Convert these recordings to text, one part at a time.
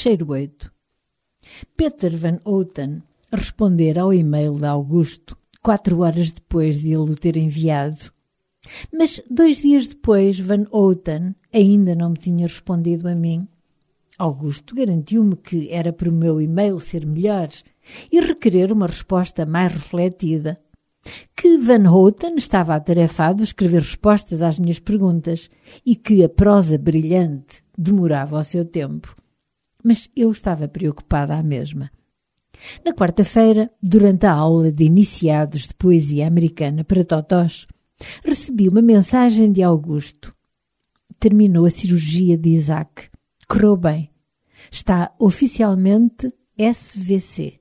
Cheiro 8. Peter Van Houten responder ao e-mail de Augusto 4 horas depois de ele o ter enviado. Mas 2 dias depois, Van Houten ainda não me tinha respondido a mim. Augusto garantiu-me que era para o meu e-mail ser melhor e requerer uma resposta mais refletida. Que Van Houten estava atarefado a escrever respostas às minhas perguntas e que a prosa brilhante demorava o seu tempo. Mas eu estava preocupada à mesma. Na quarta-feira, durante a aula de iniciados de poesia americana para totós, recebi uma mensagem de Augusto. Terminou a cirurgia de Isaac. Correu bem. Está oficialmente SVC.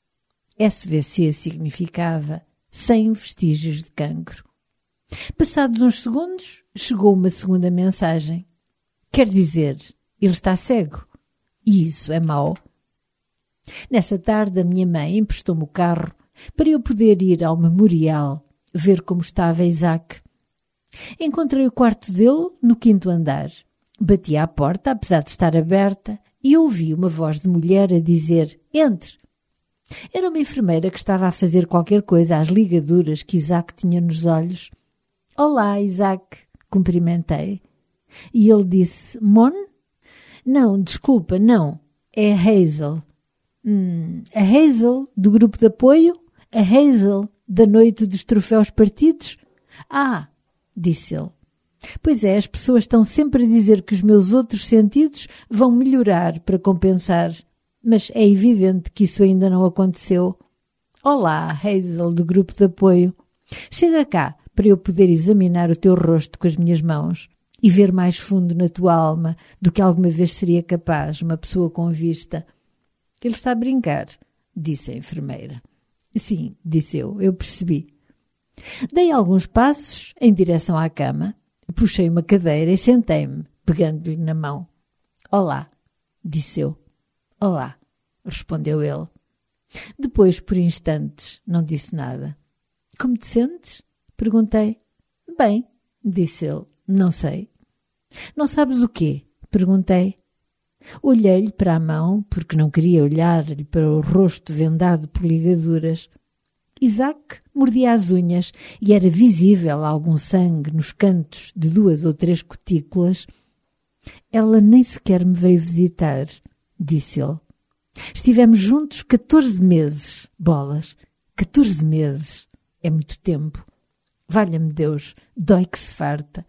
SVC significava sem vestígios de cancro. Passados uns segundos, chegou uma segunda mensagem. Quer dizer, ele está cego. E isso é mau. Nessa tarde, a minha mãe emprestou-me o carro para eu poder ir ao memorial ver como estava Isaac. Encontrei o quarto dele no 5º andar. Bati à porta, apesar de estar aberta, e ouvi uma voz de mulher a dizer: entre. Era uma enfermeira que estava a fazer qualquer coisa às ligaduras que Isaac tinha nos olhos. Olá, Isaac, cumprimentei. E ele disse: Mon? Não, desculpa, não. É a Hazel. A Hazel do grupo de apoio? A Hazel da noite dos troféus partidos? Ah, disse ele. Pois é, as pessoas estão sempre a dizer que os meus outros sentidos vão melhorar para compensar. Mas é evidente que isso ainda não aconteceu. Olá, Hazel do grupo de apoio. Chega cá para eu poder examinar o teu rosto com as minhas mãos e ver mais fundo na tua alma do que alguma vez seria capaz uma pessoa com vista. Ele está a brincar, disse a enfermeira. Sim, disse eu percebi. Dei alguns passos em direção à cama, puxei uma cadeira e sentei-me, pegando-lhe na mão. Olá, disse eu. Olá, respondeu ele. Depois, por instantes, não disse nada. Como te sentes? Perguntei. Bem, disse ele. Não sei. Não sabes o quê? Perguntei. Olhei-lhe para a mão, porque não queria olhar-lhe para o rosto vendado por ligaduras. Isaac mordia as unhas e era visível algum sangue nos cantos de 2 ou 3 cutículas. Ela nem sequer me veio visitar, disse ele. Estivemos juntos 14 meses, bolas. 14 meses. É muito tempo. Valha-me Deus, dói que se farta.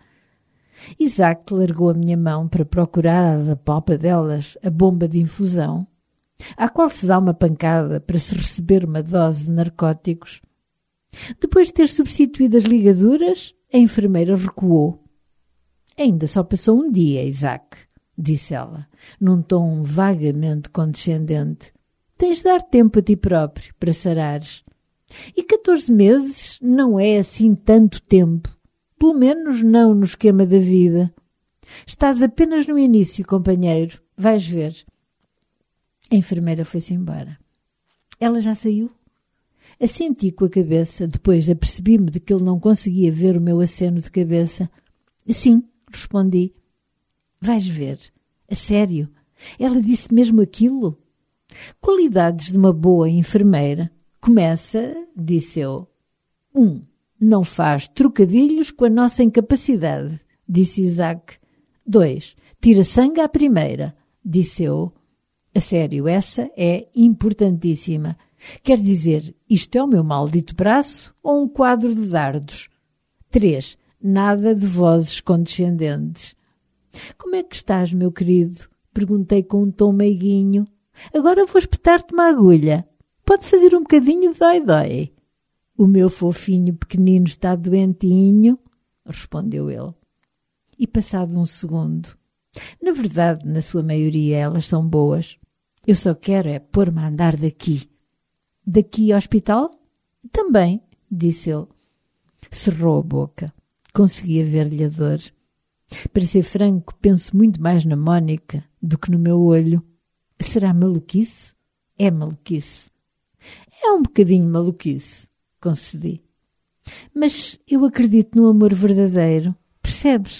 Isaac largou a minha mão para procurar às apalpadelas a bomba de infusão, à qual se dá uma pancada para se receber uma dose de narcóticos. Depois de ter substituído as ligaduras, a enfermeira recuou. Ainda só passou um dia, Isaac, disse ela, num tom vagamente condescendente. Tens de dar tempo a ti próprio para sarares. E 14 meses não é assim tanto tempo. Pelo menos não no esquema da vida. Estás apenas no início, companheiro. Vais ver. A enfermeira foi-se embora. Ela já saiu? Assenti com a cabeça, depois apercebi-me de que ele não conseguia ver o meu aceno de cabeça. Sim, respondi. Vais ver. A sério? Ela disse mesmo aquilo? Qualidades de uma boa enfermeira. Começa, disse eu. 1. Não faz trocadilhos com a nossa incapacidade, disse Isaac. 2. Tira sangue à primeira, disse eu. A sério, essa é importantíssima. Quer dizer, isto é o meu maldito braço ou um quadro de dardos? 3. Nada de vozes condescendentes. Como é que estás, meu querido? Perguntei com um tom meiguinho. Agora vou espetar-te uma agulha. Pode fazer um bocadinho de dói-dói. O meu fofinho pequenino está doentinho, respondeu ele. E passado um segundo. Na verdade, na sua maioria, elas são boas. Eu só quero é pôr-me a andar daqui. Daqui ao hospital? Também, disse ele. Cerrou a boca. Conseguia ver-lhe a dor. Para ser franco, penso muito mais na Mónica do que no meu olho. Será maluquice? É maluquice. É um bocadinho maluquice, concedi. Mas eu acredito no amor verdadeiro, percebes?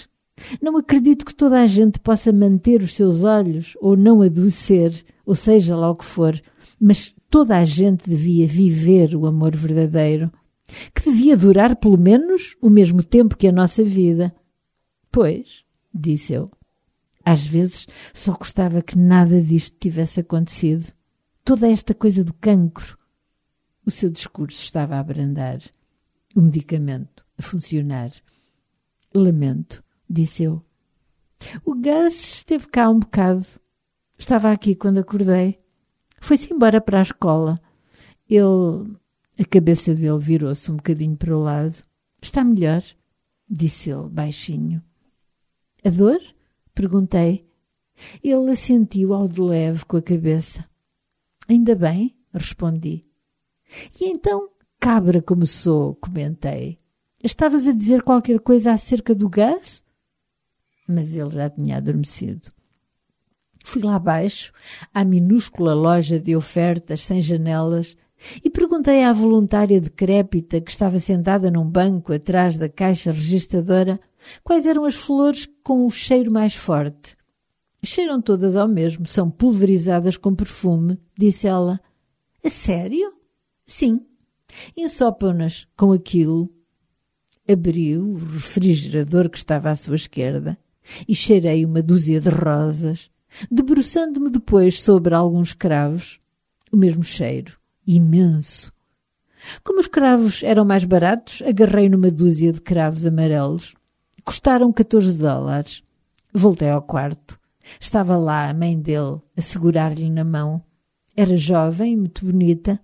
Não acredito que toda a gente possa manter os seus olhos ou não adoecer, ou seja lá o que for, mas toda a gente devia viver o amor verdadeiro, que devia durar pelo menos o mesmo tempo que a nossa vida. Pois, disse eu, às vezes só gostava que nada disto tivesse acontecido. Toda esta coisa do cancro. O seu discurso estava a abrandar, o medicamento a funcionar. Lamento, disse eu. O Gus esteve cá um bocado. Estava aqui quando acordei. Foi-se embora para a escola. A cabeça dele virou-se um bocadinho para o lado. Está melhor, disse ele baixinho. A dor? Perguntei. Ele assentiu ao de leve com a cabeça. Ainda bem, respondi. E então, cabra como sou, comentei. Estavas a dizer qualquer coisa acerca do Gus? Mas ele já tinha adormecido. Fui lá abaixo, à minúscula loja de ofertas sem janelas, e perguntei à voluntária decrépita que estava sentada num banco atrás da caixa registradora quais eram as flores com o cheiro mais forte. Cheiram todas ao mesmo, são pulverizadas com perfume, disse ela. A sério? Sim. Ensopam-nas com aquilo. Abri o refrigerador que estava à sua esquerda e cheirei uma dúzia de rosas, debruçando-me depois sobre alguns cravos. O mesmo cheiro, imenso. Como os cravos eram mais baratos, agarrei numa dúzia de cravos amarelos. Custaram $14. Voltei ao quarto. Estava lá a mãe dele a segurar-lhe na mão. Era jovem e muito bonita.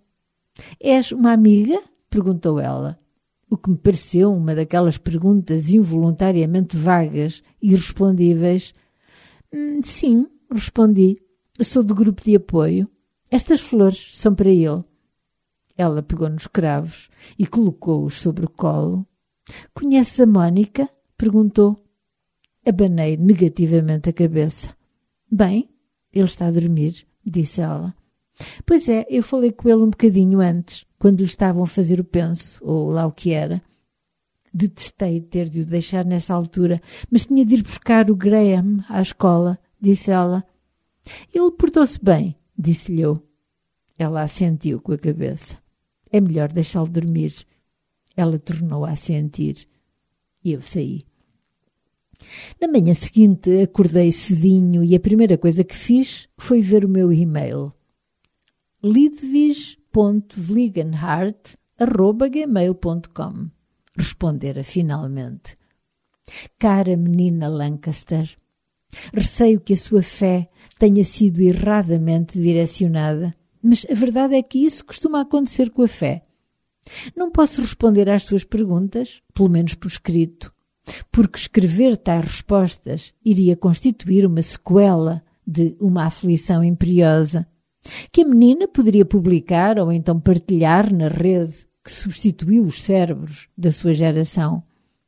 És uma amiga? Perguntou ela. O que me pareceu uma daquelas perguntas involuntariamente vagas e irrespondíveis. Sim, respondi. Sou do grupo de apoio. Estas flores são para ele. Ela pegou nos cravos e colocou-os sobre o colo. Conheces a Mónica? Perguntou. Abanei negativamente a cabeça. Bem, ele está a dormir, disse ela. Pois é, eu falei com ele um bocadinho antes, quando lhe estavam a fazer o penso, ou lá o que era. Detestei ter de o deixar nessa altura, mas tinha de ir buscar o Graham à escola, disse ela. Ele portou-se bem, disse-lhe eu. Ela assentiu com a cabeça. É melhor deixá-lo dormir. Ela tornou a assentir. E eu saí. Na manhã seguinte acordei cedinho e a primeira coisa que fiz foi ver o meu e-mail. lidvis.vligenhart@gmail.com. Respondera finalmente. Cara menina Lancaster, receio que a sua fé tenha sido erradamente direcionada, mas a verdade é que isso costuma acontecer com a fé. Não posso responder às suas perguntas, pelo menos por escrito, porque escrever tais respostas iria constituir uma sequela de uma aflição imperiosa, que a menina poderia publicar ou então partilhar na rede que substituiu os cérebros da sua geração.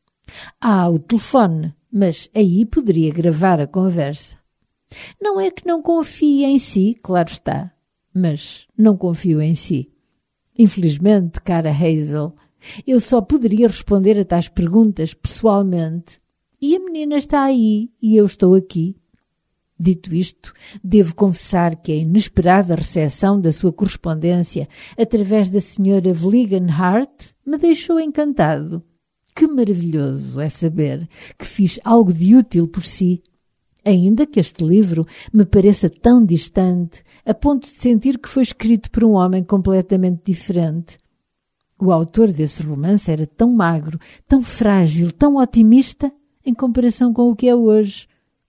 Há o telefone, mas aí poderia gravar a conversa. Não é que não confie em si, claro está, mas não confio em si. Infelizmente, cara Hazel, eu só poderia responder a tais perguntas pessoalmente. E a menina está aí e eu estou aqui. Dito isto, devo confessar que a inesperada recepção da sua correspondência através da Sra. Vligenhart me deixou encantado. Que maravilhoso é saber que fiz algo de útil por si, ainda que este livro me pareça tão distante a ponto de sentir que foi escrito por um homem completamente diferente. O autor desse romance era tão magro, tão frágil, tão otimista em comparação com o que é hoje.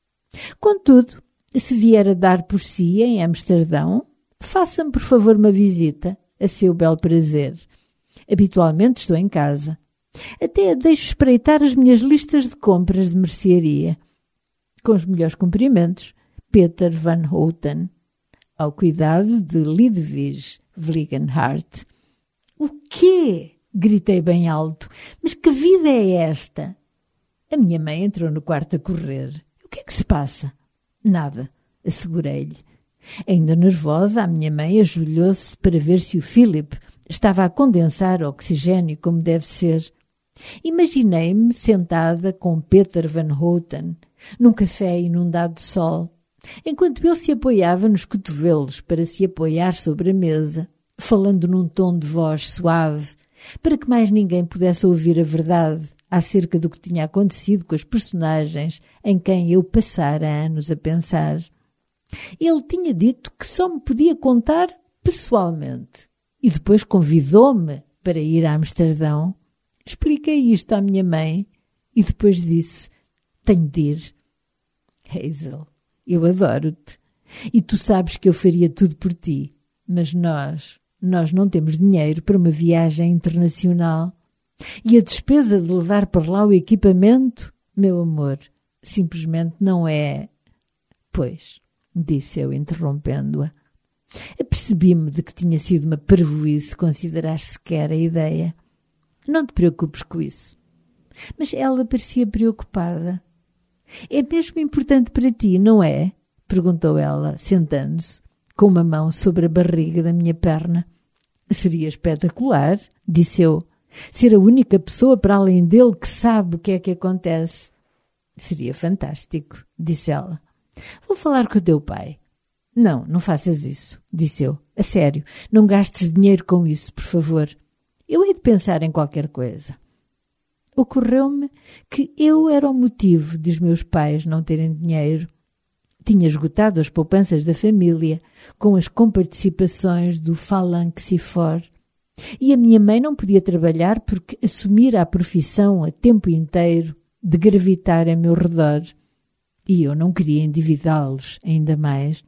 Contudo, se vier a dar por si em Amsterdão, faça-me por favor uma visita, a seu belo prazer. Habitualmente estou em casa. Até a deixo espreitar as minhas listas de compras de mercearia. Com os melhores cumprimentos, Peter Van Houten. Ao cuidado de Lidvis Vligenhart. O quê? Gritei bem alto. Mas que vida é esta? A minha mãe entrou no quarto a correr. O que é que se passa? Nada, assegurei-lhe. Ainda nervosa, a minha mãe ajoelhou-se para ver se o Philip estava a condensar oxigênio como deve ser. Imaginei-me sentada com Peter Van Houten, num café inundado de sol, enquanto ele se apoiava nos cotovelos para se apoiar sobre a mesa, falando num tom de voz suave, para que mais ninguém pudesse ouvir a verdade acerca do que tinha acontecido com as personagens em quem eu passara anos a pensar. Ele tinha dito que só me podia contar pessoalmente e depois convidou-me para ir a Amsterdão. Expliquei isto à minha mãe e depois disse: tenho de ir. Hazel, eu adoro-te e tu sabes que eu faria tudo por ti, mas nós não temos dinheiro para uma viagem internacional. E a despesa de levar para lá o equipamento, meu amor, simplesmente não é... Pois, disse eu, interrompendo-a. Apercebi-me de que tinha sido uma parvoíce considerar sequer a ideia. Não te preocupes com isso. Mas ela parecia preocupada. É mesmo importante para ti, não é? Perguntou ela, sentando-se, com uma mão sobre a barriga da minha perna. Seria espetacular, disse eu, ser a única pessoa para além dele que sabe o que é que acontece. Seria fantástico, disse ela. Vou falar com o teu pai. Não faças isso, disse eu. A sério, não gastes dinheiro com isso, por favor. Eu hei de pensar em qualquer coisa. Ocorreu-me que eu era o motivo dos meus pais não terem dinheiro. Tinha esgotado as poupanças da família com as comparticipações do Phalanxifor. E a minha mãe não podia trabalhar porque assumira a profissão a tempo inteiro de gravitar a meu redor. E eu não queria endividá-los ainda mais.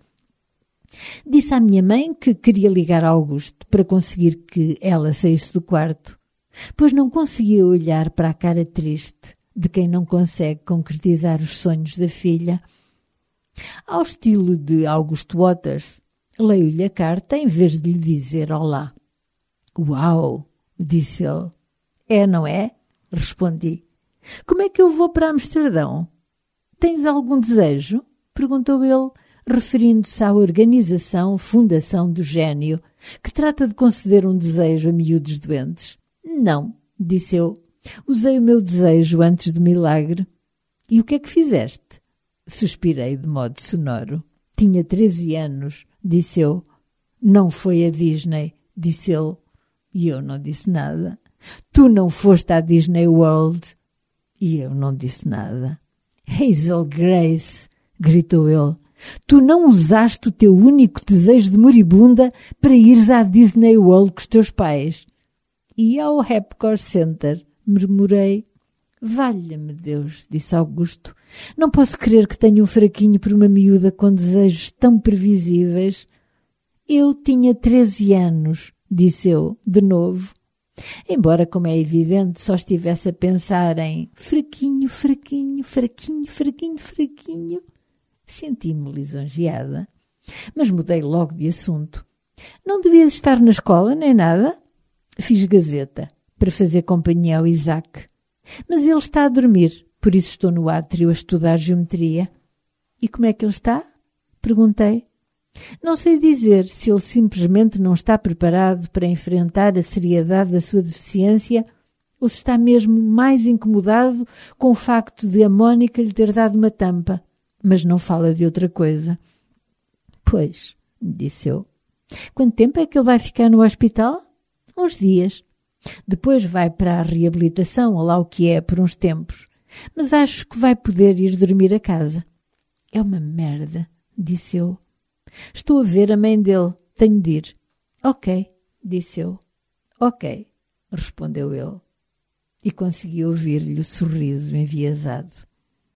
Disse à minha mãe que queria ligar a Augusto para conseguir que ela saísse do quarto, pois não conseguia olhar para a cara triste de quem não consegue concretizar os sonhos da filha. Ao estilo de August Waters, leio-lhe a carta em vez de lhe dizer olá. Uau, disse ele. É, não é? Respondi. Como é que eu vou para Amsterdão? Tens algum desejo? Perguntou ele, referindo-se à organização Fundação do Gênio, que trata de conceder um desejo a miúdos doentes. Não, disse eu. Usei o meu desejo antes do milagre. E o que é que fizeste? Suspirei de modo sonoro. Tinha 13 anos, disse eu. Não foi a Disney, disse ele. E eu não disse nada. Tu não foste à Disney World. E eu não disse nada. Hazel Grace, gritou ele. Tu não usaste o teu único desejo de moribunda para ires à Disney World com os teus pais. E ao Epcot Center, murmurei. Valha-me Deus, disse Augusto. Não posso crer que tenha um fraquinho por uma miúda com desejos tão previsíveis. Eu tinha 13 anos, disse eu, de novo. Embora, como é evidente, só estivesse a pensar em fraquinho, fraquinho, fraquinho, fraquinho, fraquinho. Senti-me lisonjeada, mas mudei logo de assunto. Não devias estar na escola, nem nada? Fiz gazeta para fazer companhia ao Isaac. Mas ele está a dormir, por isso estou no átrio a estudar geometria. E como é que ele está? Perguntei. Não sei dizer se ele simplesmente não está preparado para enfrentar a seriedade da sua deficiência ou se está mesmo mais incomodado com o facto de a Mónica lhe ter dado uma tampa, mas não fala de outra coisa. Pois, disse eu. Quanto tempo é que ele vai ficar no hospital? Uns dias. Depois vai para a reabilitação, ou lá o que é, por uns tempos. Mas acho que vai poder ir dormir a casa. É uma merda, disse eu. Estou a ver a mãe dele. Tenho de ir. Ok, disse eu. Ok, respondeu ele. E consegui ouvir-lhe o sorriso enviesado.